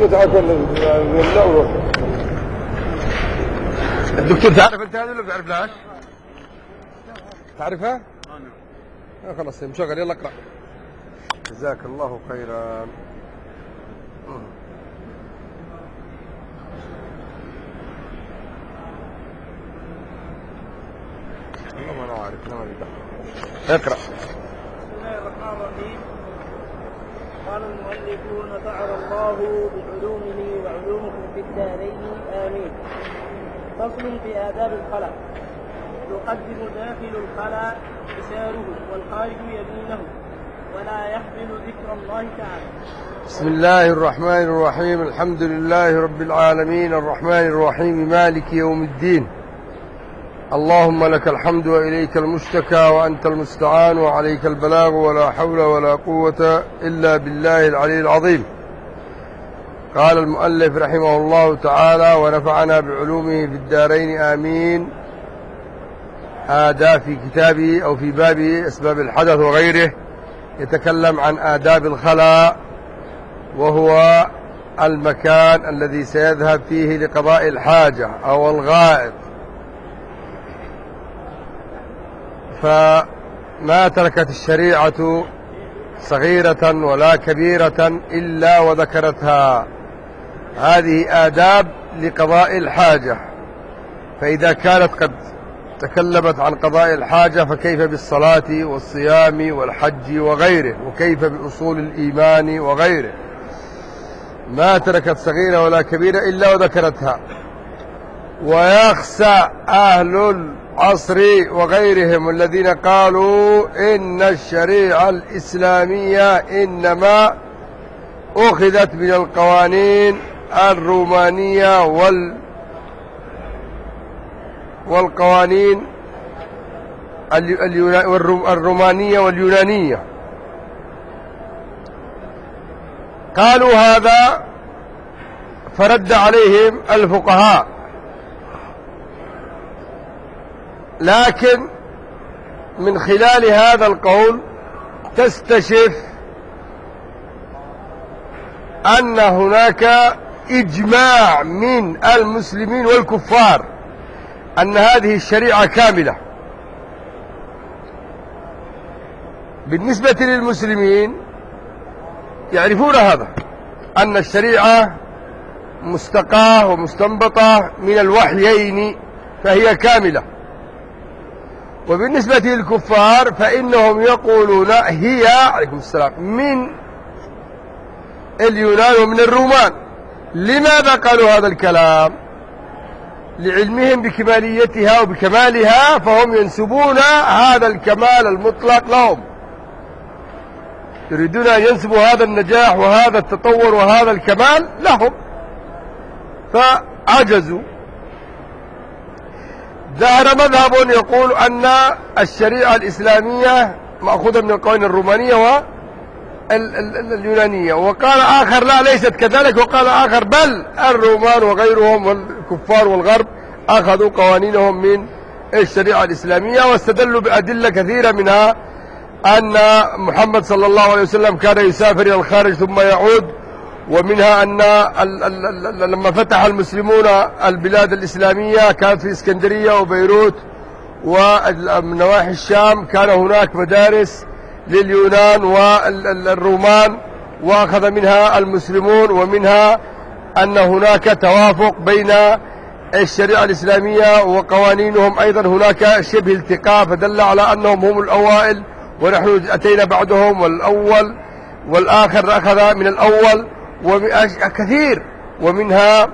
الدكتور تعرف انت هذه ولا بتعرفهاش؟ تعرفها؟ نعم. خلاص مشغل، يلا اقرأ. جزاك الله خيرا. والله ما عارف، ما بدي اقرأ. بسم الله الرحمن الرحيم. قال المؤلف: نفعنا الله بعلومه وعلومكم في الدارين آمين. فصل في آداب الخلاء. يقدم داخل الخلاء إساره والخارج يمينه، ولا يحمل ذكر الله تعالى. بسم الله الرحمن الرحيم. الحمد لله رب العالمين الرحمن الرحيم مالك يوم الدين. اللهم لك الحمد وإليك المشتكى وأنت المستعان وعليك البلاغ ولا حول ولا قوة إلا بالله العلي العظيم. قال المؤلف رحمه الله تعالى: ونفعنا بعلومه في الدارين آمين. آداب في كتابه أو في بابه أسباب الحدث وغيره يتكلم عن آداب الخلاء، وهو المكان الذي سيذهب فيه لقضاء الحاجة أو الغائط. فما تركت الشريعة صغيرة ولا كبيرة إلا وذكرتها. هذه آداب لقضاء الحاجة، فإذا كانت قد تكلمت عن قضاء الحاجة فكيف بالصلاة والصيام والحج وغيره، وكيف بأصول الإيمان وغيره. ما تركت صغيرة ولا كبيرة إلا وذكرتها. ويخسى أهل العصر وغيرهم الذين قالوا إن الشريعة الإسلامية إنما أخذت من القوانين الرومانية والقوانين الرومانية واليونانية. قالوا هذا، فرد عليهم الفقهاء. لكن من خلال هذا القول تستشف أن هناك إجماع من المسلمين والكفار أن هذه الشريعة كاملة. بالنسبة للمسلمين يعرفون هذا، أن الشريعة مستقاة ومستنبطة من الوحيين فهي كاملة. وبالنسبة للكفار فإنهم يقولون هي عليكم السلام من اليونان ومن الرومان. لماذا قالوا هذا الكلام؟ لعلمهم بكماليتها وبكمالها، فهم ينسبون هذا الكمال المطلق لهم، يريدون أن ينسبوا هذا النجاح وهذا التطور وهذا الكمال لهم، فعجزوا. ظهر مذهب يقول أن الشريعة الإسلامية مأخوذة من القوانين الرومانية واليونانية، وقال آخر لا ليست كذلك، وقال آخر بل الرومان وغيرهم والكفار والغرب أخذوا قوانينهم من الشريعة الإسلامية، واستدلوا بأدلة كثيرة، منها أن محمد صلى الله عليه وسلم كان يسافر إلى الخارج ثم يعود، ومنها أن لما فتح المسلمون البلاد الإسلامية كانت في اسكندرية وبيروت ومن نواحي الشام كان هناك مدارس لليونان والرومان وأخذ منها المسلمون، ومنها أن هناك توافق بين الشريعة الإسلامية وقوانينهم، أيضا هناك شبه التقاء، فدل على أنهم هم الأوائل ونحن أتينا بعدهم، والأول والآخر أخذ من الأول وكثير. ومنها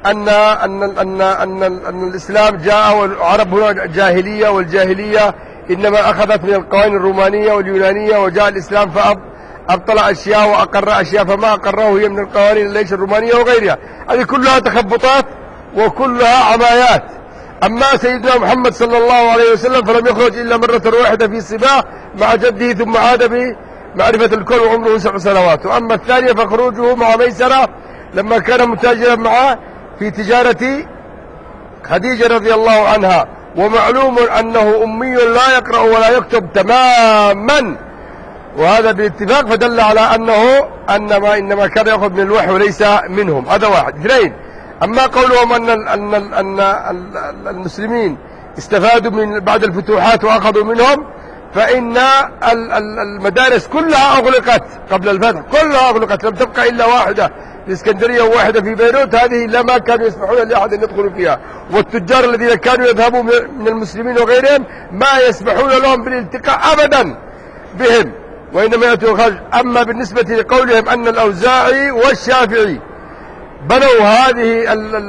أن الإسلام جاء والعرب هنا جاهلية، والجاهلية إنما أخذت من القوانين الرومانية واليونانية، وجاء الإسلام فأبطل أشياء وأقر أشياء، فما أقره هي من القوانين ليس الرومانية وغيرها. هذه كلها تخبطات وكلها عمايات. أما سيدنا محمد صلى الله عليه وسلم فلم يخرج إلا مرة واحدة في صباح مع جده، ثم عاد بمعرفة الكون وعمره 7 سنوات. وأما الثانية فخروجه مع ميسرة لما كان متاجرا معه في تجارة خديجة رضي الله عنها. ومعلوم أنه أمي لا يقرأ ولا يكتب تماما، وهذا بالاتفاق، فدل على أن ما إنما كان يأخذ من الوحي وليس منهم. هذا واحد. اثنين، أما قولهم أن المسلمين استفادوا من بعد الفتوحات وأخذوا منهم، فإن المدارس كلها أغلقت قبل الفتح، كلها أغلقت، لم تبقى إلا واحدة في الإسكندرية وواحدة في بيروت، هذه لما كانوا يسمحون لأحد أن يدخلوا فيها. والتجار الذين كانوا يذهبوا من المسلمين وغيرهم ما يسمحون لهم بالالتقاء أبدا بهم، وإنما يأتوا خارج. أما بالنسبة لقولهم أن الأوزاعي والشافعي بنوا هذه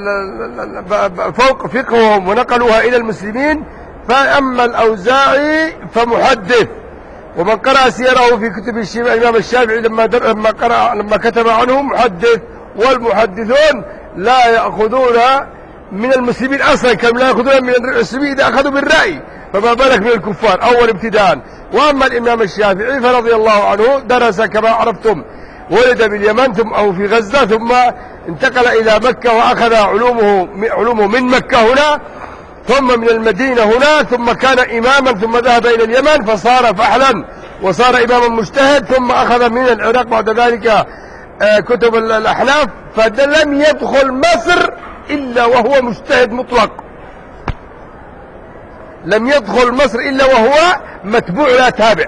فوق فقههم ونقلوها إلى المسلمين، فأما الأوزاعي فمحدث، ومن قرأ سيره في كتب الإمام الشافعي لما كتب عنه محدث، والمحدثون لا يأخذون من المسلمين أصلا، كانوا لا يأخذون من المسلمين إذا أخذوا بالرأي، فما بالك من الكفار أول ابتداء. وأما الإمام الشافعي فرضي الله عنه درس كما عرفتم، ولد باليمن ثم أو في غزة، ثم انتقل إلى مكة وأخذ علومه من مكة هنا، ثم من المدينة هنا، ثم كان إماما، ثم ذهب إلى اليمن فصار فحلا وصار إماما مجتهد، ثم أخذ من العراق بعد ذلك كتب الأحناف، فلم يدخل مصر إلا وهو مجتهد مطلق، لم يدخل مصر إلا وهو متبوع لا تابع،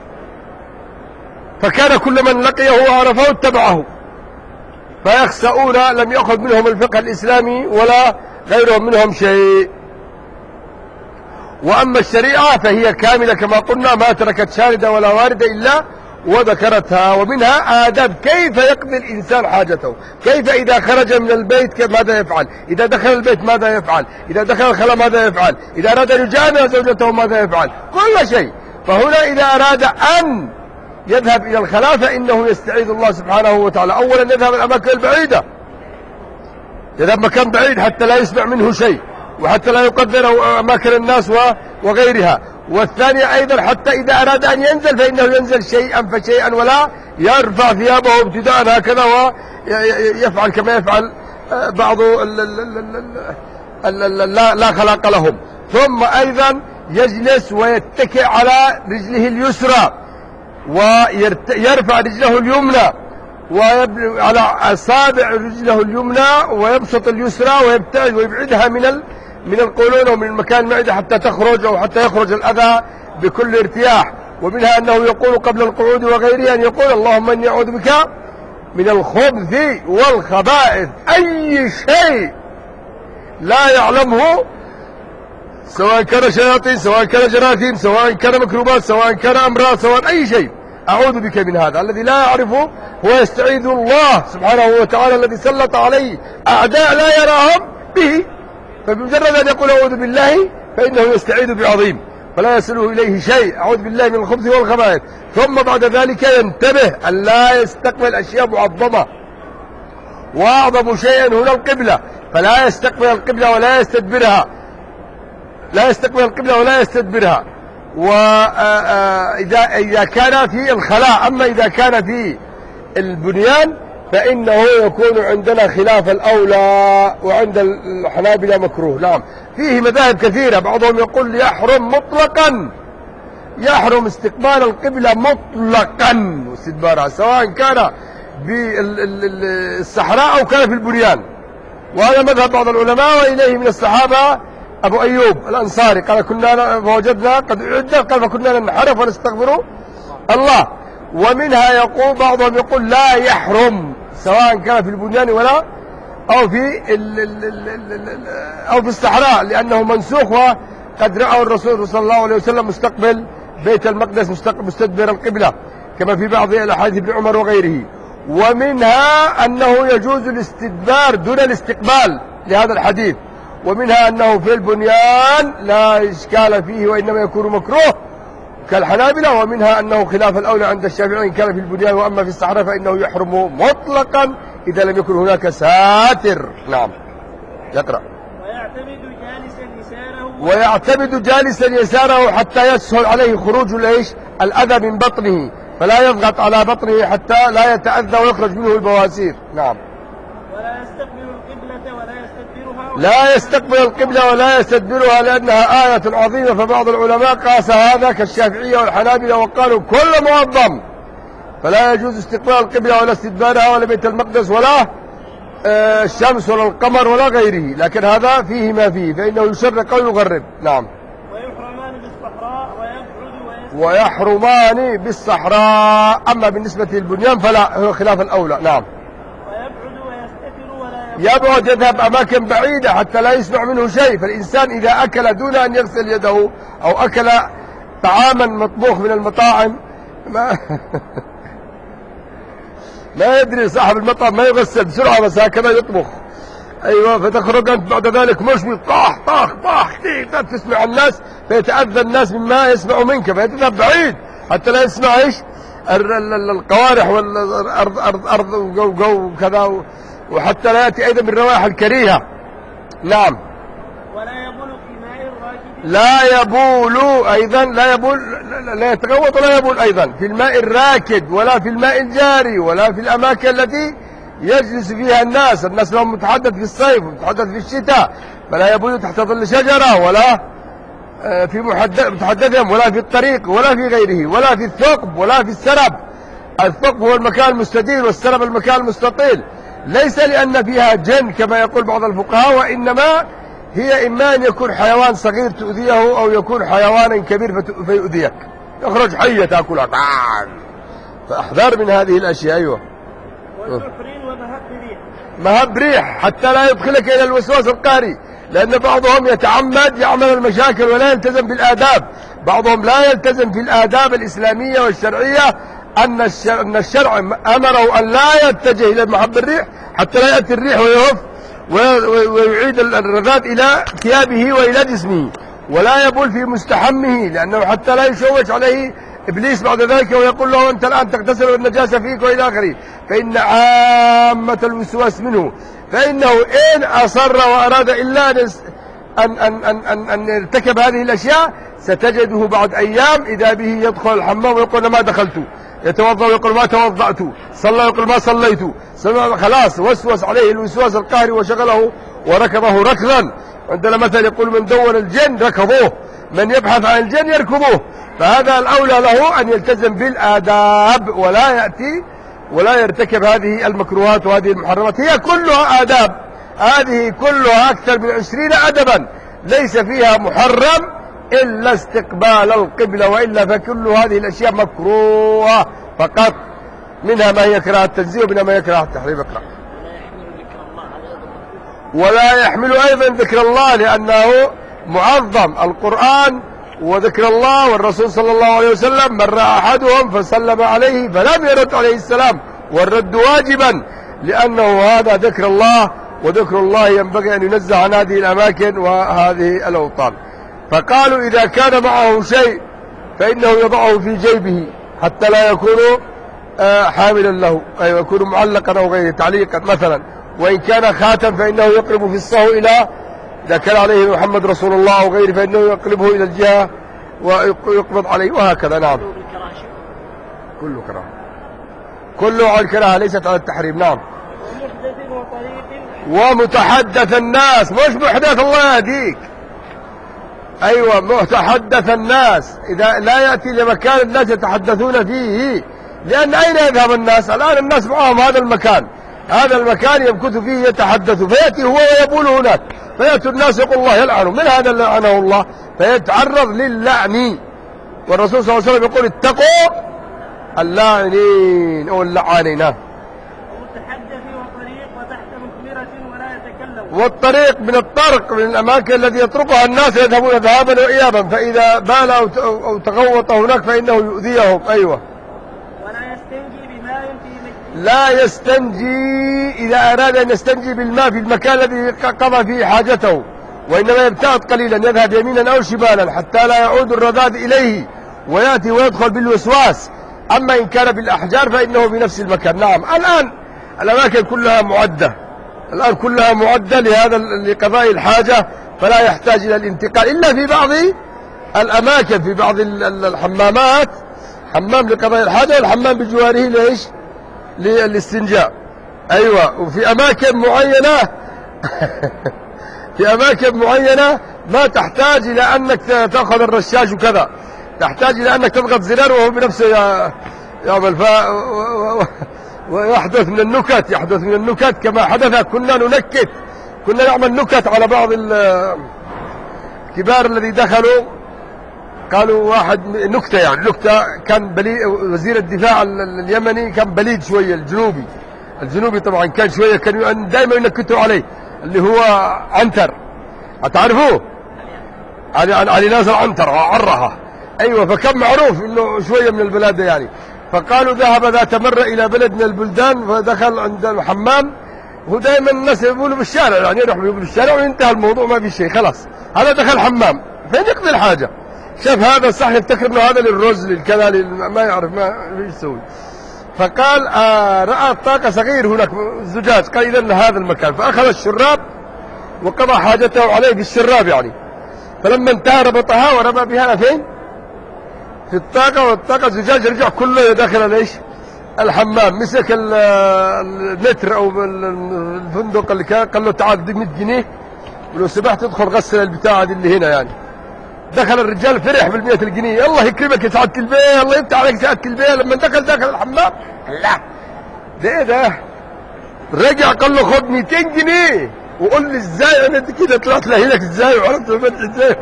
فكان كل من لقيه وعرفه اتبعه، فيخسؤون، لم يأخذ منهم الفقه الإسلامي ولا غيرهم منهم شيء. وأما الشريعة فهي كاملة كما قلنا، ما تركت شاردة ولا واردة إلا وذكرتها، ومنها آداب كيف يقضي الإنسان حاجته، كيف إذا خرج من البيت ماذا يفعل، إذا دخل البيت ماذا يفعل، إذا دخل الخلاء ماذا يفعل، إذا أراد أن يجامع زوجته ماذا يفعل، كل شيء. فهنا إذا أراد أن يذهب إلى الخلاء فإنه يستعيذ الله سبحانه وتعالى. أولا يذهب الأماكن البعيدة، يذهب مكان بعيد حتى لا يسمع منه شيء، وحتى لا يقدر أماكن الناس وغيرها. والثانية أيضا حتى إذا أراد أن ينزل فإنه ينزل شيئا فشيئا، ولا يرفع ثيابه ابتداء هكذا ويفعل كما يفعل بعض لا خلاق لهم. ثم أيضا يجلس ويتكئ على رجله اليسرى، ويرفع رجله اليمنى على أصابع رجله اليمنى، ويبسط اليسرى ويبتعد ويبعدها من القولون ومن المكان المعدة حتى تخرج أو حتى يخرج الأذى بكل ارتياح. ومنها أنه يقول قبل القعود وغيره أن يقول اللهم إني أعوذ بك من الخبث والخبائث، أي شيء لا يعلمه سواء كان شياطين سواء كان جراثيم سواء كان مكروبات سواء كان أمراض سواء أي شيء، أعوذ بك من هذا. الذي لا يعرفه هو يستعيذ الله سبحانه وتعالى الذي سلط عليه أعداء لا يراهم به، فبمجرد أن يقول أعوذ بالله فإنه يستعيذ بعظيم فلا يصله إليه شيء، أعوذ بالله من الخبث والخبائث. ثم بعد ذلك ينتبه أن لا يستقبل أشياء معظمة، وأعظم شيء هنا القبلة، فلا يستقبل القبلة ولا يستدبرها، لا يستقبل القبلة ولا يستدبرها. وإذا كان في الخلاء، أما إذا كان في البنيان فإنه يكون عندنا خلاف الأولى، وعند الحنابلة مكروه. نعم، فيه مذاهب كثيرة، بعضهم يقول يحرم مطلقا، يحرم استقبال القبلة مطلقا واستدبارها، سواء كان بالصحراء أو كان في البنيان. وهذا مذهب بعض العلماء، وإليه من الصحابة أبو أيوب الأنصاري قال كنا فوجدنا قد أعد، قال فكنا ننحرف ونستغفر الله. ومنها يقول بعضهم يقول لا يحرم سواء كان في البنيان ولا أو في الصحراء، لأنه منسوخ، وقد رأى الرسول صلى الله عليه وسلم مستقبل بيت المقدس مستدبر القبلة كما في بعض الأحاديث ابن عمر وغيره. ومنها أنه يجوز الاستدبار دون الاستقبال لهذا الحديث. ومنها أنه في البنيان لا إشكال فيه وإنما يكون مكروه كالحنابلة. ومنها أنه خلاف الأولى عند الشافعي إن كان في البنيان، وأما في الصحراء فإنه يحرم مطلقا إذا لم يكن هناك ساتر. نعم، يقرأ. ويعتمد جالسا يساره حتى يسهل عليه خروج الأذى من بطنه، فلا يضغط على بطنه حتى لا يتأذى ويخرج منه البواسير. نعم. ولا يستقبل القبلة ولا يستدبرها، لا يستقبل القبلة ولا يستدبرها لأنها آية عظيمة، فبعض العلماء قاس هذا كالشافعية والحنابلة وقالوا كل معظم فلا يجوز استقبال القبلة ولا استدبارها ولا بيت المقدس ولا الشمس ولا القمر ولا غيره، لكن هذا فيه ما فيه، فإنه يشرق أو يغرب. نعم. ويحرمان بالصحراء ويبعد ويحرمان بالصحراء. أما بالنسبة للبنيان فلا، هو خلاف الأولى. نعم. ويبعد ويستتر ولا يبعد، يذهب أماكن بعيدة حتى لا يسمع منه شيء. فالإنسان إذا أكل دون أن يغسل يده أو أكل طعاما مطبوخ من المطاعم ما يدري صاحب المطعم، ما يغسل بسرعة بس هكذا يطبخ. أيوة، فتخرج أنت بعد ذلك مشوي طاح طاح طاح، تسمع الناس فيتأذى الناس مما يسمع منك، فيتذهب بعيد حتى لا يسمع إيش القوارح والأرض أرض وجو وكذا، وحتى لا يأتي أيضا بالروائح الكريهة. نعم. ولا يبول في ماء الراكد. لا يبول أيضا، لا يبول، لا يتغوط ولا يبول أيضا في الماء الراكد ولا في الماء الجاري ولا في الأماكن التي يجلس فيها الناس. الناس لهم متحدث في الصيف ومتحدث في الشتاء، فلا يبول تحت ظل شجرة ولا في متحدثهم ولا في الطريق ولا في غيره ولا في الثقب ولا في السرب. الثقب هو المكان المستدير والسرب المكان المستطيل، ليس لأن فيها جن كما يقول بعض الفقهاء، وإنما هي إما أن يكون حيوان صغير تؤذيه أو يكون حيوانا كبير فيؤذيك، يخرج حية تأكلها. فأحذر من هذه الأشياء. أيوة. والسحر ومهب ريح. مهب ريح حتى لا يدخلك إلى الوسواس القهري، لأن بعضهم يتعمد يعمل المشاكل ولا يلتزم بالآداب. بعضهم لا يلتزم في الآداب الإسلامية والشرعية، أن الشرع أمره أن لا يتجه إلى مهب الريح حتى لا يأتي الريح ويهف ويعيد الرذاذ إلى ثيابه وإلى جسمه، ولا يبول في مستحمه، لأنه حتى لا يشوش عليه إبليس بعد ذلك ويقول له أنت الآن تغتسل والنجاسة فيك وإلى آخره، فإن عامة الوسواس منه. فإنه إن أصر وأراد إلا أن يرتكب هذه الأشياء ستجده بعد أيام إذا به يدخل الحمام ويقول ما دخلت، يتوضأ ويقول ما توضأت، صلى ويقول ما صليت، خلاص وسوس عليه الوسواس القهري وشغله وركبه ركضا. عندنا مثل يقول من دور الجن ركضوه، من يبحث عن الجن يركبوه. فهذا الأولى له أن يلتزم بالآداب ولا يأتي ولا يرتكب هذه المكروهات وهذه المحرمات، هي كلها آداب، هذه كلها أكثر من 20 أدبا ليس فيها محرم إلا استقبال القبلة، وإلا فكل هذه الأشياء مكروهة فقط، منها ما يكره التنزيه ومنها ما يكره التحريم. اقرأ. ولا يحمل أيضا ذكر الله لأنه معظم. القرآن وذكر الله والرسول صلى الله عليه وسلم مر أحدهم فسلم عليه فلم يرد عليه السلام، والرد واجبا لأنه هذا ذكر الله، وذكر الله ينبغي أن ينزه عن هذه الأماكن وهذه الأوطان. فقالوا إذا كان معه شيء فإنه يضعه في جيبه حتى لا يكون حاملا له، أي يكون معلقا أو غيره تعليقا مثلا. وإن كان خاتم فإنه يقلب في الصهو إلى، إذا كان عليه محمد رسول الله أو غيره فإنه يقلبه إلى الجهة ويقبض عليه وهكذا. نعم. كله كراهة، كله على الكراهة ليست على التحريم. نعم. ومتحدث الناس، مش محدث الله يهديك. أيوة، متحدث الناس، إذا لا يأتي لمكان الناس يتحدثون فيه، لأن أين يذهب الناس الآن؟ الناس معهم هذا المكان، هذا المكان يمكث فيه يتحدث، فيأتي هو ويبول هناك، فيأتي الناس يقول الله يلعنه، من هذا لعنه الله؟ فيتعرض للعن. والرسول صلى الله عليه وسلم يقول اتقوا اللاعنين أو اللعانين. والطريق من الطرق، من الأماكن التي يطرقها الناس يذهبون ذهابا وإيابا، فإذا بال أو تغوط هناك فإنه يؤذيهم. أيوة. ولا يستنجي بماء في مكان، لا يستنجي إذا أراد أن يستنجي بالماء في المكان الذي قضى فيه حاجته، وإنما يبتعد قليلا، يذهب يمينا أو شمالا حتى لا يعود الرذاذ إليه ويأتي ويدخل بالوسواس. أما إن كان بالأحجار فإنه بنفس المكان. نعم. الآن الأماكن كلها معدة، الآن كلها معدة لهذا لقضاء الحاجة، فلا يحتاج إلى الانتقال إلا في بعض الأماكن، في بعض الحمامات، حمام لقضاء الحاجة والحمام بجواره ليش؟ للاستنجاء. أيوة. وفي أماكن معينة في أماكن معينة ما تحتاج إلى أنك تأخذ الرشاش وكذا، تحتاج إلى أنك تضغط زرار وهو بنفسه يعمل ويحدث من النكت، يحدث من النكت كما حدث. كنا ننكت، كنا نعمل نكت على بعض الكبار الذي دخلوا. قالوا واحد نكتة، يعني نكتة، كان وزير الدفاع اليمني كان بليد شوية، الجنوبي طبعا كان شوية، كانوا دائما ينكتوا عليه، اللي هو عنتر، هتعرفوه؟ علي ناصر عنتر عرها، ايوه. فكان معروف انه شوية من البلاد يعني. فقالوا ذهب ذات مرة الى بلد من البلدان، فدخل عند الحمام. هو دائما الناس يقولوا بالشارع، يعني يروح يقولوا بالشارع وينتهى الموضوع، ما في شيء، خلاص. هذا دخل حمام فين يقضي الحاجة، شاف هذا صح، يفتكر انه هذا للرز للكذا، ما يعرف ما يسوي. فقال رأى طاقة صغير هناك زجاج، قال إذن هذا المكان. فأخذ الشراب وقضى حاجته عليه بالشراب يعني. فلما انتهى ربطها ورمى بها فين؟ في الطاقة، والطاقة الزجاج رجع كله داخل ليش؟ الحمام. مسك المتر أو الفندق اللي كان، قال له تعال دي 100 جنيه ولو سمحت تدخل غسل البتاعة دي اللي هنا يعني. دخل الرجال فرح بال100 جنيه، الله يكرمك يا سعادة البيه، الله يفتح عليك سعادة البيه. لما دخل الحمام، لا ده ايه ده؟ رجع قال له خد 200 جنيه وقول لي ازاي انا كده طلعت لهينك ازاي وعرفت الفتح ازاي.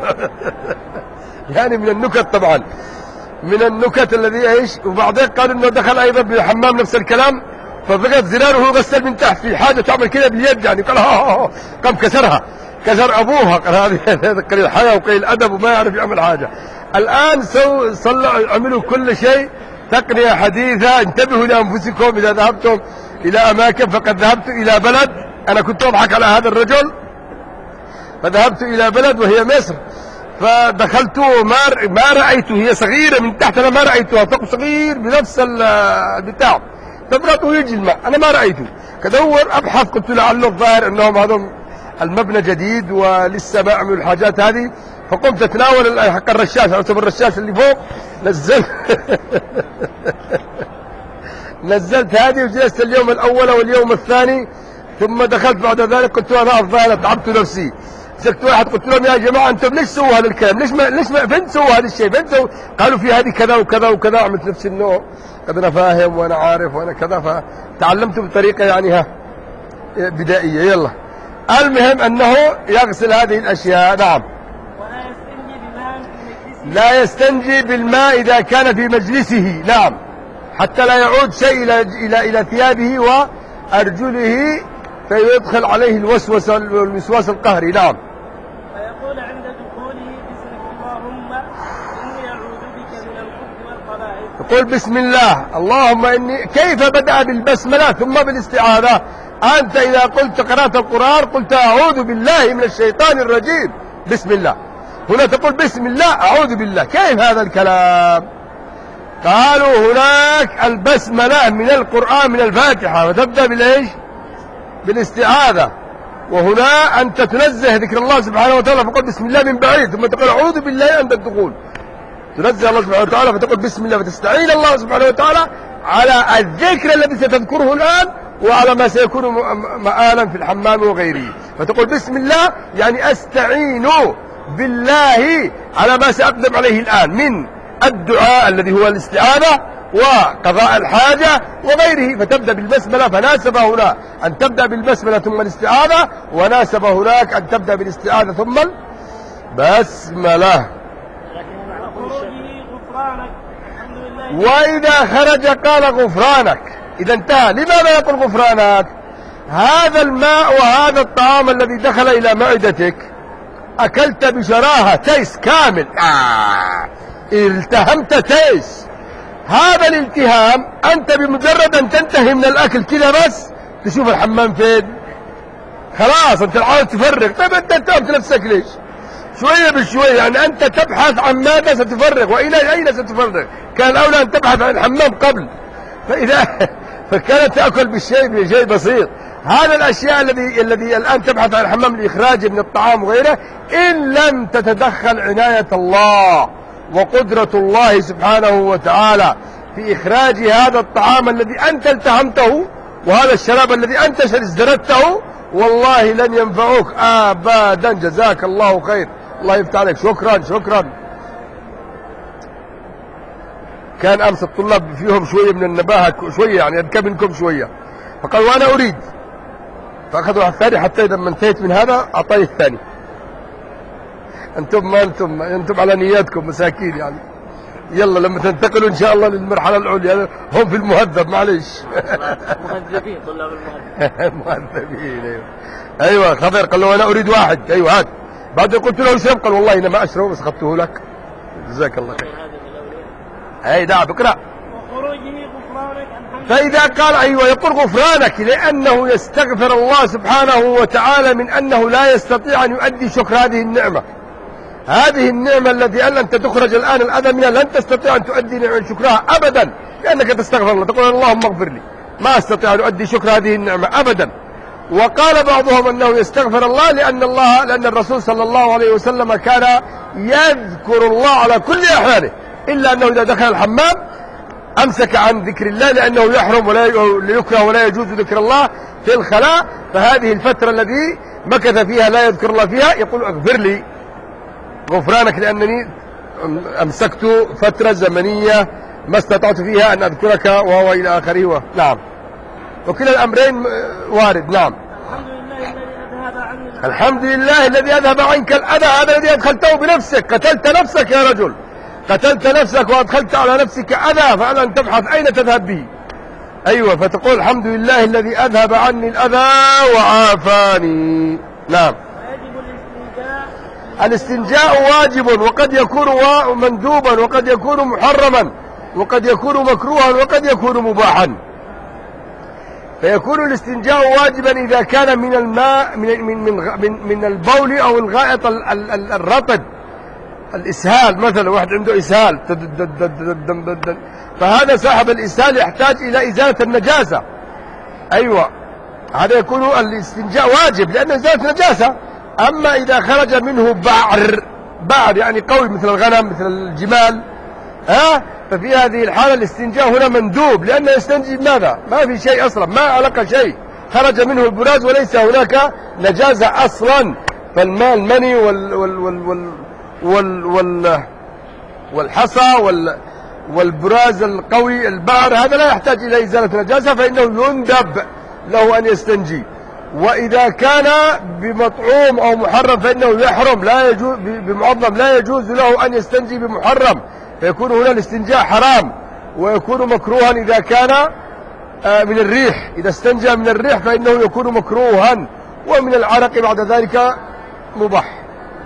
يعني من النكت طبعا، من النكت الذي ايش. وبعدين قال انه دخل ايضا بالحمام نفس الكلام، فضغط زرار وهو غسل من تحت، في حاجه تعمل كده باليد يعني. قال قام كسرها، كسر ابوها. قال هذا قليل الحياه وقليل الادب وما يعرف يعمل حاجه. الان عملوا كل شيء تقنيه حديثه. انتبهوا لانفسكم اذا ذهبتم الى اماكن. فقد ذهبت الى بلد، انا كنت اضحك على هذا الرجل، فذهبت الى بلد وهي مصر، فدخلت ما رايته، هي صغيره من تحت، انا ما رايتها، ثقب صغير بنفس البتاع تبرد ويجي الماء، انا ما رايته. كدور ابحث، قلت لعله الظاهر انهم هذول المبنى جديد ولسه ما عملوا الحاجات هذه. فقمت اتناول حق الرشاش، عرفتوا بالرشاش اللي فوق، نزلت هذه وجلست اليوم الاول واليوم الثاني. ثم دخلت بعد ذلك، قلت انا الظاهر تعبت نفسي. مسكت واحد قلت لهم يا جماعه انتم ليش سووا هذا الكلام؟ ليش ما فين سووا هذا الشيء؟ فين سووا؟ قالوا في هذه كذا وكذا وكذا. عملت نفسي انه قد انا فاهم وانا عارف وانا كذا، فتعلمت بطريقه يعني بدائيه. يلا، المهم انه يغسل هذه الاشياء. نعم. لا يستنجي بالماء اذا كان في مجلسه، نعم، حتى لا يعود شيء الى ثيابه وارجله فيدخل عليه الوسواس القهري. نعم. ويقول عند دخوله بسمك اللهم إني أعوذ بك من الخبث والخبائث. يقول بسم الله، اللهم إني. كيف بدأ بالبسملة ثم بالاستعاذة؟ أنت إذا قرأت القرآن قلت أعوذ بالله من الشيطان الرجيم، بسم الله. هنا تقول بسم الله أعوذ بالله، كيف هذا الكلام؟ قالوا هناك البسملة من القرآن من الفاتحة، وتبدأ بالإيش؟ بالاستعاذة. وهنا أنت تنزه ذكر الله سبحانه وتعالى، فقل بسم الله من بعيد، ثم تقول أعوذ بالله عند الدخول. تنزه الله سبحانه وتعالى فتقول بسم الله، فتستعين الله سبحانه وتعالى على الذكر الذي ستذكره الآن وعلى ما سيكون مآلا في الحمام وغيره. فتقول بسم الله يعني أستعين بالله على ما سأقدم عليه الآن من الدعاء الذي هو الاستعاذة وقضاء الحاجة وغيره. فتبدأ بالبسملة، فناسب هنا أن تبدأ بالبسملة ثم الاستعاذة، وناسب هناك أن تبدأ بالاستعاذة ثم البسملة. وإذا خرج قال غفرانك. إذا انتهى. لماذا يقول غفرانك؟ هذا الماء وهذا الطعام الذي دخل إلى معدتك أكلت بشراهة، تيس كامل، التهمت تيس. هذا الالتهام أنت بمجرد أن تنتهي من الأكل كذا بس تشوف الحمام فين، خلاص أنت عاوز تفرغ. طيب أنت انتهمت نفسك ليش؟ شوية بشوية، يعني أنت تبحث عن ماذا ستفرغ وإلى أين ستفرغ. كان الأولى أن تبحث عن الحمام قبل، فكانت تأكل بشيء بسيط. هذا الأشياء الذي الآن تبحث عن الحمام لإخراجه من الطعام وغيره، إن لم تتدخل عناية الله وقدرة الله سبحانه وتعالى في إخراج هذا الطعام الذي أنت التهمته وهذا الشراب الذي أنت ازدردته، والله لن ينفعوك أبدا. جزاك الله خير، الله يفتح عليك. شكرا. كان أمس الطلاب فيهم شوية من النباهة، شوية يعني أذكى منكم شوية، فقال وأنا أريد، فأخذوا واحد ثاني حتى إذا ما انتهيت من هذا أعطاني الثاني. أنتم ما أنتم على نياتكم مساكين يعني. يلا لما تنتقلوا إن شاء الله للمرحلة العليا هم في المهذب، معليش. مهذبين طلاب المهذب. مهذبين أيوة. خضر قال له أنا أريد واحد. أيوة هات. بعدين قلت له اشرب، قال والله أنا ما أشرب بس أخذته لك. جزاك الله خير. أي نعم اقرأ. وخروجه غفرانك عن فإذا قال أيوة يقول غفرانك لأنه يستغفر الله سبحانه وتعالى من أنه لا يستطيع أن يؤدي شكر هذه النعمة. هذه النعمة التي أنت تخرج الآن الأذى منها لن تستطيع أن تؤدي شكرها أبدا، لأنك تستغفر الله تقول اللهم اغفر لي، ما أستطيع أن أؤدي شكر هذه النعمة أبدا. وقال بعضهم أنه يستغفر الله لأن الرسول صلى الله عليه وسلم كان يذكر الله على كل أحيانه، إلا أنه إذا دخل الحمام أمسك عن ذكر الله لأنه يحرم ولا يكره ولا يجوز ذكر الله في الخلاء. فهذه الفترة التي مكث فيها لا يذكر الله فيها يقول اغفر لي غفرانك لأنني أمسكت فترة زمنية ما استطعت فيها أن أذكرك وهو إلى آخره. نعم. وكلا الأمرين وارد. نعم. الحمد لله الذي أذهب عنك الأذى، هذا الذي أدخلته بنفسك. قتلت نفسك يا رجل، قتلت نفسك وأدخلت على نفسك أذى، فالآن تبحث أين تذهب به. أيوة. فتقول الحمد لله الذي أذهب عني الأذى وعافاني. نعم. الاستنجاء واجب وقد يكون مندوبا وقد يكون محرما وقد يكون مكروها وقد يكون مباحا. فيكون الاستنجاء واجبا إذا كان من الماء من البول أو الغائط الرطب، الإسهال مثلا، واحد عنده إسهال فهذا صاحب الإسهال يحتاج إلى إزالة النجاسة. أيوة. هذا يكون الاستنجاء واجب لأنه إزالة نجاسة. أما إذا خرج منه بعر يعني قوي مثل الغنم مثل الجمال ففي هذه الحالة الاستنجاء هنا مندوب، لأنه يستنجي بماذا؟ ما في شيء أصلا، ما علق شيء، خرج منه البراز وليس هناك نجاسة أصلا. فالماء المني والحصى والبراز القوي البعر هذا لا يحتاج إلى إزالة نجاسة، فإنه يندب له أن يستنجي. وإذا كان بمطعوم أو محرم فإنه يحرم، لا يجوز بمعظم، لا يجوز له أن يستنجي بمحرم، فيكون هنا الاستنجاء حرام. ويكون مكروها إذا كان من الريح، إذا استنجى من الريح فإنه يكون مكروها، ومن العرق بعد ذلك مباح.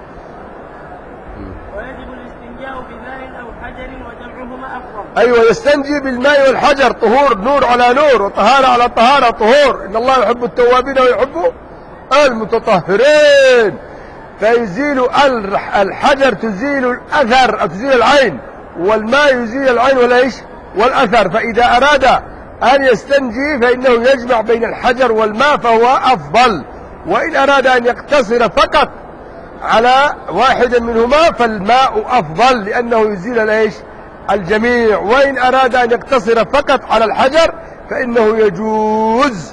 ويجب الاستنجاء بماء أو حجر وجمعهما أفضل. أيوة. يستنجي بالماء والحجر، طهور، نور على نور وطهارة على طهارة، طهور. إن الله يحب التوابين ويحب المتطهرين. فيزيل الحجر تزيل الأثر أو تزيل العين، والماء يزيل العين والأثر. فإذا أراد أن يستنجي فإنه يجمع بين الحجر والماء فهو أفضل. وإن أراد أن يقتصر فقط على واحد منهما فالماء أفضل لأنه يزيل الجميع. وإن أراد أن يقتصر فقط على الحجر فإنه يجوز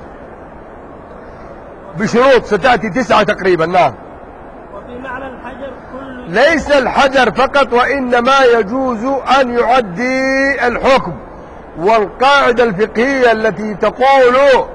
بشروط ستأتي 9 تقريبا. نعم. وفي معنى الحجر ليس الحجر فقط، وإنما يجوز أن يعدي الحكم. والقاعدة الفقهية التي تقول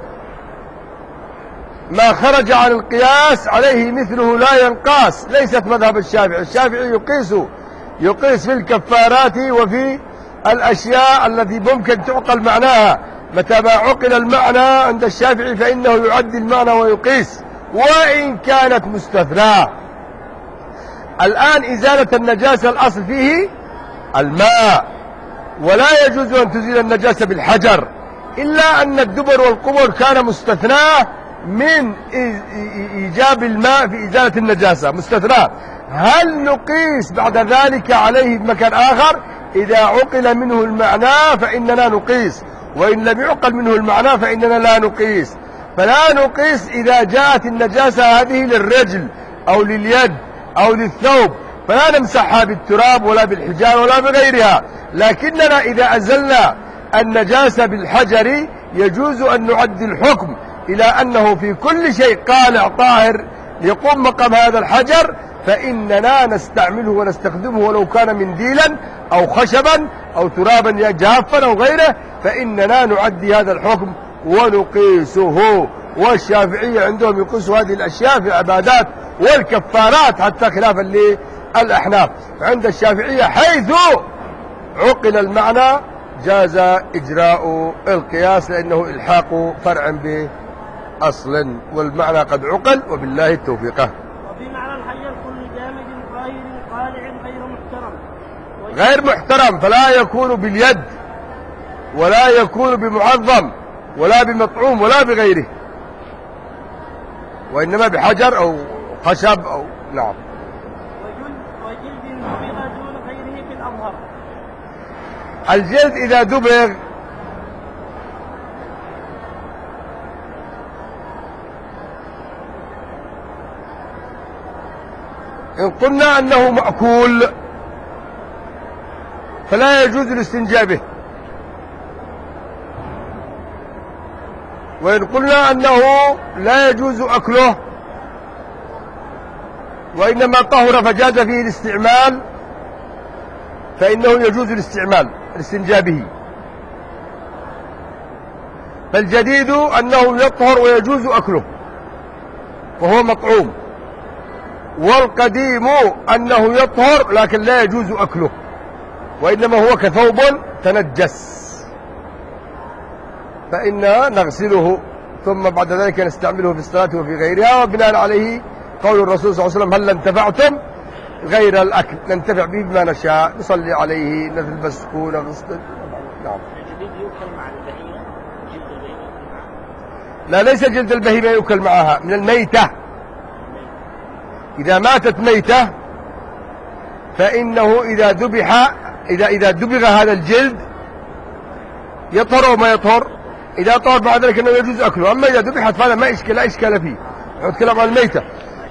ما خرج عن القياس عليه مثله لا ينقاس ليست مذهب الشافعي. الشافعي يقيس في الكفارات وفي الأشياء التي ممكن تعقل معناها. متى ما عقل المعنى عند الشافعي فإنه يعدي المعنى ويقيس وإن كانت مستثناة. الآن إزالة النجاسة الأصل فيه الماء، ولا يجوز أن تزيل النجاسة بالحجر، إلا أن الدبر والقبر كان مستثناة من إيجاب الماء في إزالة النجاسة، مستثناة. هل نقيس بعد ذلك عليه بمكان آخر؟ إذا عقل منه المعنى فإننا نقيس، وإن لم يعقل منه المعنى فإننا لا نقيس. فلا نقيس إذا جاءت النجاسة هذه للرجل أو لليد أو للثوب، فلا نمسحها بالتراب ولا بالحجار ولا بغيرها. لكننا إذا أزلنا النجاسة بالحجر يجوز أن نعد الحكم إلى أنه في كل شيء قالع طاهر يقوم مقام هذا الحجر، فإننا نستعمله ونستخدمه ولو كان منديلا أو خشبا أو ترابا جافا أو غيره فإننا نعدي هذا الحكم ونقيسه. والشافعية عندهم يقيسوا هذه الأشياء في العبادات والكفارات حتى خلافا للأحناف. عند الشافعية حيث عقل المعنى جاز إجراء القياس لأنه إلحاق فرع بأصل، والمعنى قد عقل وبالله التوفيق. وفي معنى الحجر كل جامد غير قالع غير محترم. غير محترم فلا يكون باليد ولا يكون بمعظم ولا بمطعوم ولا بغيره، وإنما بحجر أو خشب أو نعم. وجلد دبغ دون غيره في الأظهر. الجلد إذا دبغ إن قلنا أنه مأكول فلا يجوز الاستنجاء به، وإن قلنا أنه لا يجوز أكله وإنما طهر فجاز فيه الاستعمال فإنه يجوز الاستنجاء به. فالجديد أنه يطهر ويجوز أكله وهو مطعوم، والقديم أنه يطهر لكن لا يجوز أكله وإنما هو كثوب تنجس فإننا نغسله ثم بعد ذلك نستعمله في الصلاة وفي غيرها. وبناء عليه قول الرسول صلى الله عليه وسلم هل انتفعتم غير الأكل ننتفع به بما نشاء، نصلي عليه نلبسه نغسل. نعم. الجديد يؤكل مع البهيمة، جلد البهيمة لا ليس جلد البهيمة يؤكل معها، من الميتة. إذا ماتت ميتة فإنه إذا ذبح إذا دبغ هذا الجلد يطهر وما يطهر. إذا طهر بعد ذلك أنه يجوز أكله، أما إذا ذبحت فهذا لا إشكال فيه، نتكلم عن الميتة.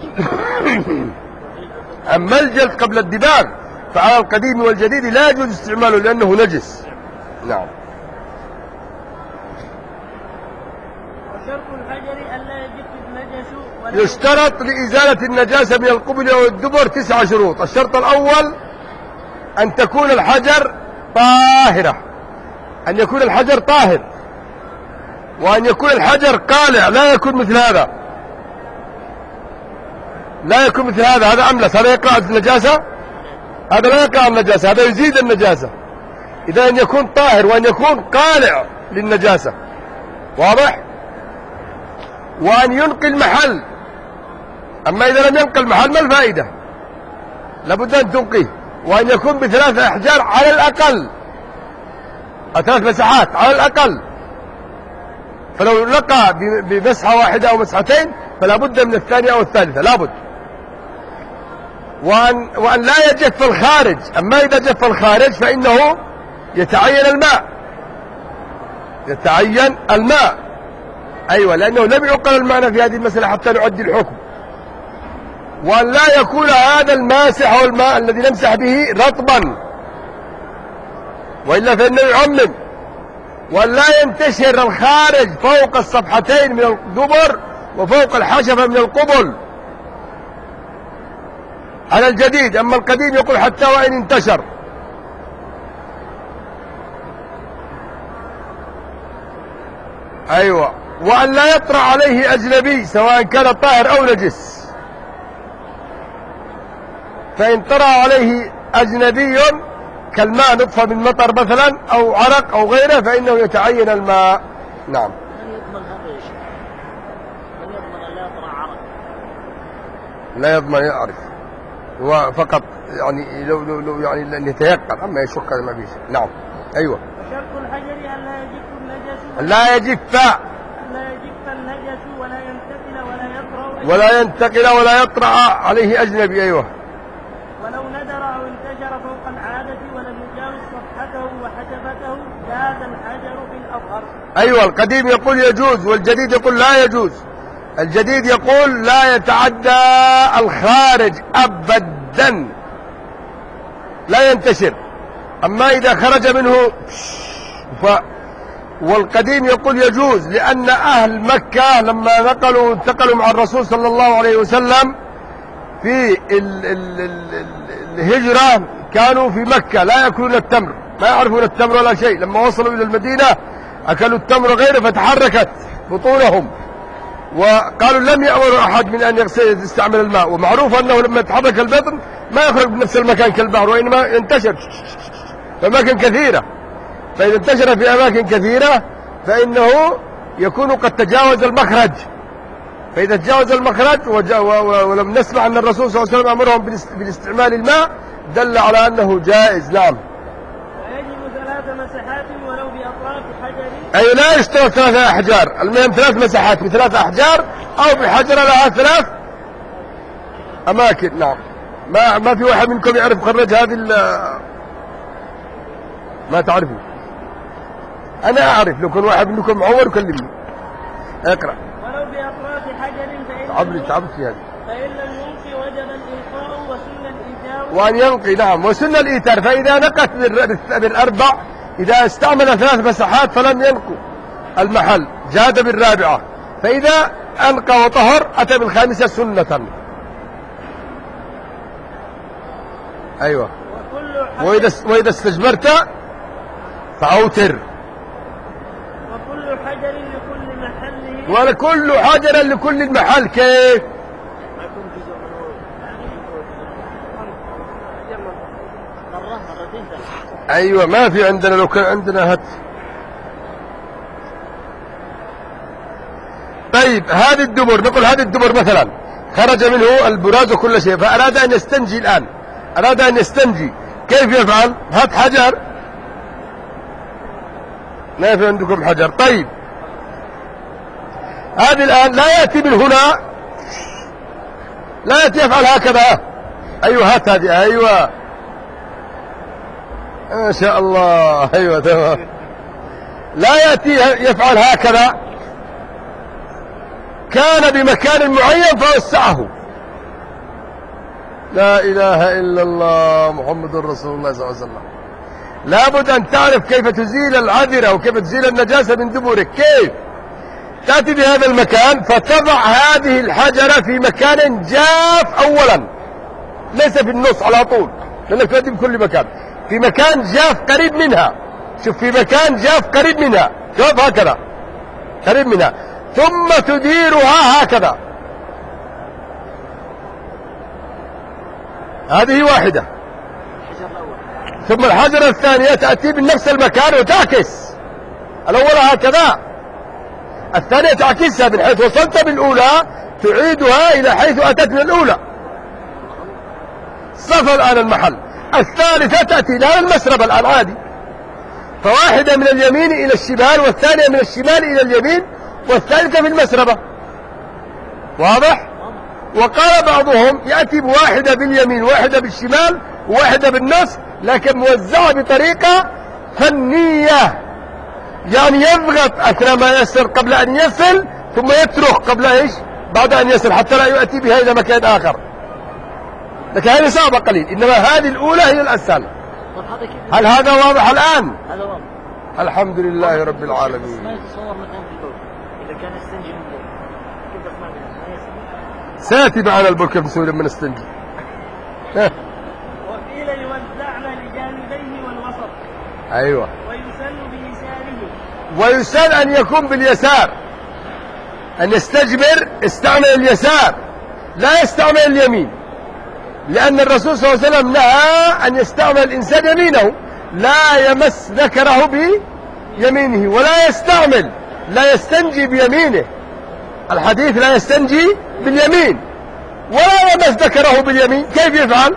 أما الجلد قبل الدباغ فعلى القديم والجديد لا يجوز استعماله لأنه نجس. نعم. وشرط الحجر ألا يجف النجس يشترط لإزالة النجاسة من القبل أو الدبر 9 شروط. الشرط الأول أن تكون الحجر طاهرة، أن يكون الحجر طاهر، وأن يكون الحجر قالع لا يكون مثل هذا، لا يكون مثل هذا أملس، هذا يقع النجاسة، هذا لا يقع النجاسة، هذا يزيد النجاسة. إذا أن يكون طاهر وأن يكون قالع للنجاسة، واضح؟ وأن ينقي المحل، أما إذا لم ينقي المحل ما الفائدة؟ لابد أن تنقيه. وأن يكون ب3 أحجار على الأقل، 3 مساحات على الأقل، فلو لقى بمسحة واحدة أو مسحتين فلا بد من الثانية أو الثالثة، لابد. وأن لا يجف الخارج، أما إذا جف الخارج فإنه يتعين الماء. أيوة، لأنه لم يعقل المعنى في هذه المسألة حتى نعدي الحكم. وأن لا يكون هذا الماسح أو الماء الذي نمسح به رطبا، وإلا فإنه يعمم. وأن لا ينتشر الخارج فوق الصفحتين من الدبر وفوق الحشفة من القبل على الجديد. أما القديم يقول حتى وإن انتشر. أيوة. وأن لا يطرأ عليه أجنبي سواء كان طاهر أو نجس، فإن طرأ عليه أجنبي كالماء نطفة من مطر مثلا أو عرق أو غيره فإنه يتعين الماء. نعم. من يضمن هذا يا شيخ؟ من يضمن أن لا يطرأ عرق؟ لا يضمن، يعرف هو فقط يعني لو يعني أن يتيقن، أما يشك هذا ما فيه. نعم. أيوة. وشرط الحجر ألا يجف النجس لا يجف النجس ولا ينتقل ولا يطرأ عليه أجنبي. أيوة. ولو ندر أو انتشر فوق العادة ولم يجاوز صفحته وحجبته جاز الحجر في الأظهر. أيوة. القديم يقول يجوز والجديد يقول لا يجوز. الجديد يقول لا يتعدى الخارج أبدا، لا ينتشر. أما إذا خرج منه والقديم يقول يجوز، لأن أهل مكة لما انتقلوا مع الرسول صلى الله عليه وسلم في الهجرة كانوا في مكة لا يأكلون التمر ما يعرفون التمر ولا شيء. لما وصلوا إلى المدينة أكلوا التمر غيره فتحركت بطونهم، وقالوا لم يأمر أحد من أن يستعمل الماء، ومعروف أنه لما يتحرك البطن ما يخرج بنفس المكان كالبحر، وإنما ينتشر في أماكن كثيرة. فإذا انتشر في أماكن كثيرة فإنه يكون قد تجاوز المخرج. فإذا تجاوز المخرج ولم نسمع أن الرسول صلى الله عليه وسلم أمرهم بالاستعمال الماء دل على أنه جائز. نعم. ويجب 3 مسحات ولو بأطراف حجر. أي لا يشترط 3 أحجار، المهم 3 مساحات ب3 أحجار أو بحجرة لها 3 أماكن. نعم. ما في واحد منكم يعرف خرج هذه ما تعرفوا؟ أنا أعرف، لو كان واحد منكم معور كلمني. اقرأ. ولو بأطراف حجر تعبت في هذه. فإن لم ينقي وجب الإلقاء وسن الإيتار. وأن ينقي. نعم. وسن الإيتار، فإذا نقت بالأربع، إذا استعمل 3 مساحات فلم ينقوا المحل جاد بالرابعة، فإذا أنقى وطهر أتى بالخامسة سنة. أيوة. وإذا استجمرت فأوتر. وكل حجر لكل محله. ولكل حجر لكل المحل. كيف؟ أيوة. ما في عندنا، لو كان عندنا هات. طيب هذه الدبر، نقول هذه الدبر مثلا خرج منه البراز وكل شيء، فأراد أن يستنجي الآن، أراد أن يستنجي، كيف يفعل؟ هات حجر. ما في عندكم حجر. طيب هذه الآن لا يأتي من هنا، لا يأتي يفعل هكذا. أيوة هات هذه. أيوة ما شاء الله. أيوة تمام. لا يأتي يفعل هكذا، كان بمكان معين فوسعه. لا إله إلا الله محمد رسول الله صلى الله عليه وسلم. لابد أن تعرف كيف تزيل العذرة وكيف تزيل النجاسة من دبرك. كيف؟ تأتي بهذا المكان فتضع هذه الحجرة في مكان جاف أولا، ليس في النص على طول، لأنك تأتي بكل مكان، في مكان جاف قريب منها. شوف، في مكان جاف قريب منها، شوف هكذا قريب منها، ثم تديرها هكذا. هذه واحدة. ثم الحجرة الثانية تأتي بنفس المكان وتعكس. الأولى هكذا، الثانية تعكسها من حيث وصلت بالأولى تعيدها إلى حيث أتت من الأولى. صفى الآن المحل. الثالثة تأتي إلى المسرب الآن عادي، فواحدة من اليمين إلى الشمال، والثانية من الشمال إلى اليمين، والثالثة في المسربة. واضح؟ وقال بعضهم يأتي بواحدة باليمين واحدة بالشمال وواحدة بالنص، لكن موزعة بطريقة فنية، يعني يضغط أثناء ما يصل قبل أن يصل، ثم يترك قبل إيش؟ بعد أن يصل، حتى لا يؤتي بها إلى مكان آخر. لكن هذه صعبة قليل، إنما هذه الأولى هي الأسهل. هل هذا واضح الآن؟ هذا واضح. الحمد لله رب العالمين. ما يتصور مكان في البول إذا كان يستنجي من البول، كيف أسمع سيأتي معنا البول كيف نسوي لما نستنجي. وقيل يوزعن لجانبيه والوسط. أيوة. ويسن بيساره. ويسن أن يكون باليسار، أن يستجبر استعمل اليسار لا يستعمل اليمين، لأن الرسول صلى الله عليه وسلم نهى أن يستعمل الإنسان يمينه، لا يمس ذكره بيمينه، ولا يستعمل، لا يستنجي بيمينه. الحديث لا يستنجي باليمين ولا يمس ذكره باليمين. كيف يفعل؟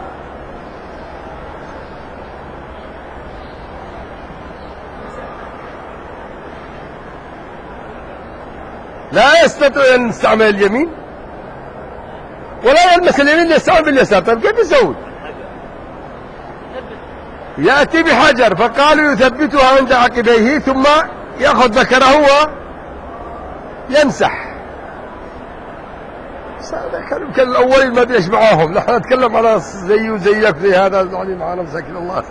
لا يستطيع أن يستعمل اليمين ولا يلمس اليمين، يستعمل باليسار. طيب كيف يسوي؟ يأتي بحجر، فقالوا يثبتها عند عقبيه ثم يأخذ ذكره ويمسح. كان الأولين ما بيش معاهم، نحن نتكلم على زي وزيك زي هذا يعني معنا مساكين الله.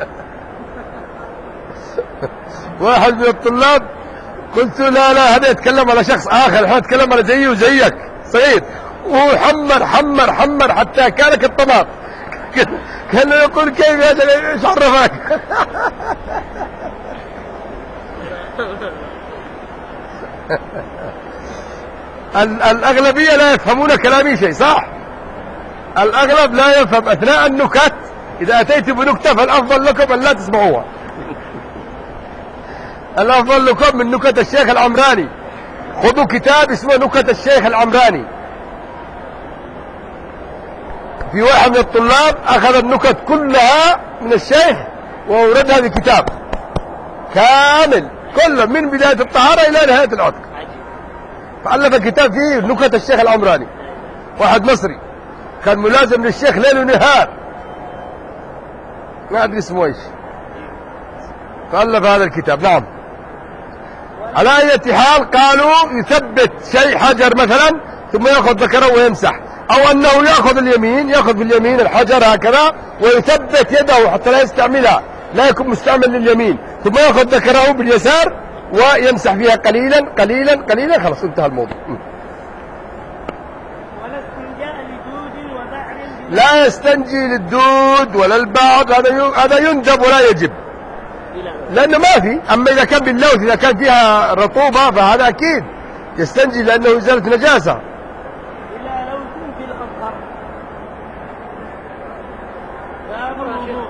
واحد من الطلاب قلت لا هذا يتكلم على شخص آخر، نحن نتكلم على زي وزيك صغير، وهو حمر حتى كان كالطماط. كان يقول كيف هذا ايش عرفك؟ الأغلبية لا يفهمون كلامي شيء، صح؟ الأغلب لا يفهم أثناء النكت. إذا أتيت بنكتة فالأفضل لكم أن لا تسمعوها. الأفضل لكم من نكت الشيخ العمراني. خذوا كتاب اسمه نكت الشيخ العمراني. في واحد من الطلاب أخذ النكت كلها من الشيخ وأوردها في كتاب كامل، كله من بداية الطهارة إلى نهاية العتق. فألف الكتاب فيه نكت الشيخ العمراني، واحد مصري كان ملازم للشيخ ليل ونهار، ما أدري اسمه إيش، فألف هذا الكتاب. نعم. على أي حال قالوا يثبت شيء حجر مثلا ثم يأخذ ذكره ويمسح، أو أنه يأخذ اليمين، يأخذ باليمين الحجر هكذا ويثبت يده حتى لا يستعملها، لا يكون مستعمل لليمين، ثم يأخذ ذكره باليسار ويمسح فيها قليلا قليلا قليلا، خلاص انتهى الموضوع. ولا استنجاء لدود وبعر، لا يستنجي للدود ولا البعض، هذا يندب ولا يجب، لأنه ما في. أما إذا كان باللوث، إذا كان فيها رطوبة فهذا أكيد يستنجي لأنه إزالة نجاسة. إلا لو كنت الأطهر. باب الوضوء.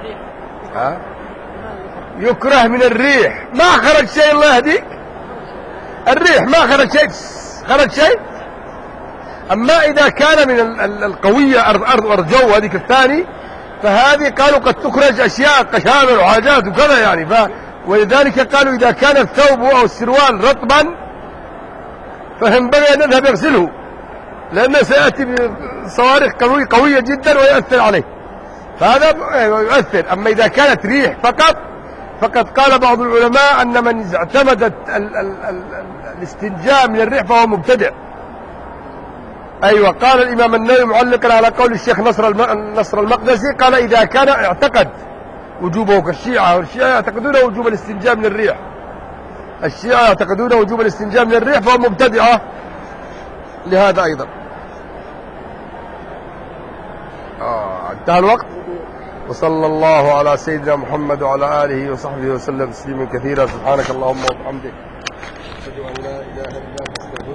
يكره من الريح، ما خرج شيء الله يهديك، الريح ما خرج شيء، خرج شيء. أما إذا كان من القوية أرض أرجو هذيك الثاني، فهذه قالوا قد تخرج أشياء قشامر وحاجات وكذا يعني، ولذلك قالوا إذا كان الثوب أو السروال رطبا فينبغي أن نذهب يغسله، لأنه سيأتي بصواريخ قوية جدا ويؤثر عليه، فهذا يؤثر. أما إذا كانت ريح فقد قال بعض العلماء أن من اعتمد الاستنجاء من الريح فهو مبتدع. أيوة، قال الإمام النووي معلقا على قول الشيخ نصر المقدسي، قال إذا كان اعتقد وجوبه كالشيعة، والشيعة يعتقدون وجوب الاستنجاء من الريح، الشيعة يعتقدون وجوب الاستنجاء من الريح فهو مبتدعة لهذا أيضا. انتهى الوقت. وصلى الله على سيدنا محمد وعلى آله وصحبه وسلم تسليما كثيرا. سبحانك اللهم وبحمدك، أشهد أن لا إله إلا أنت.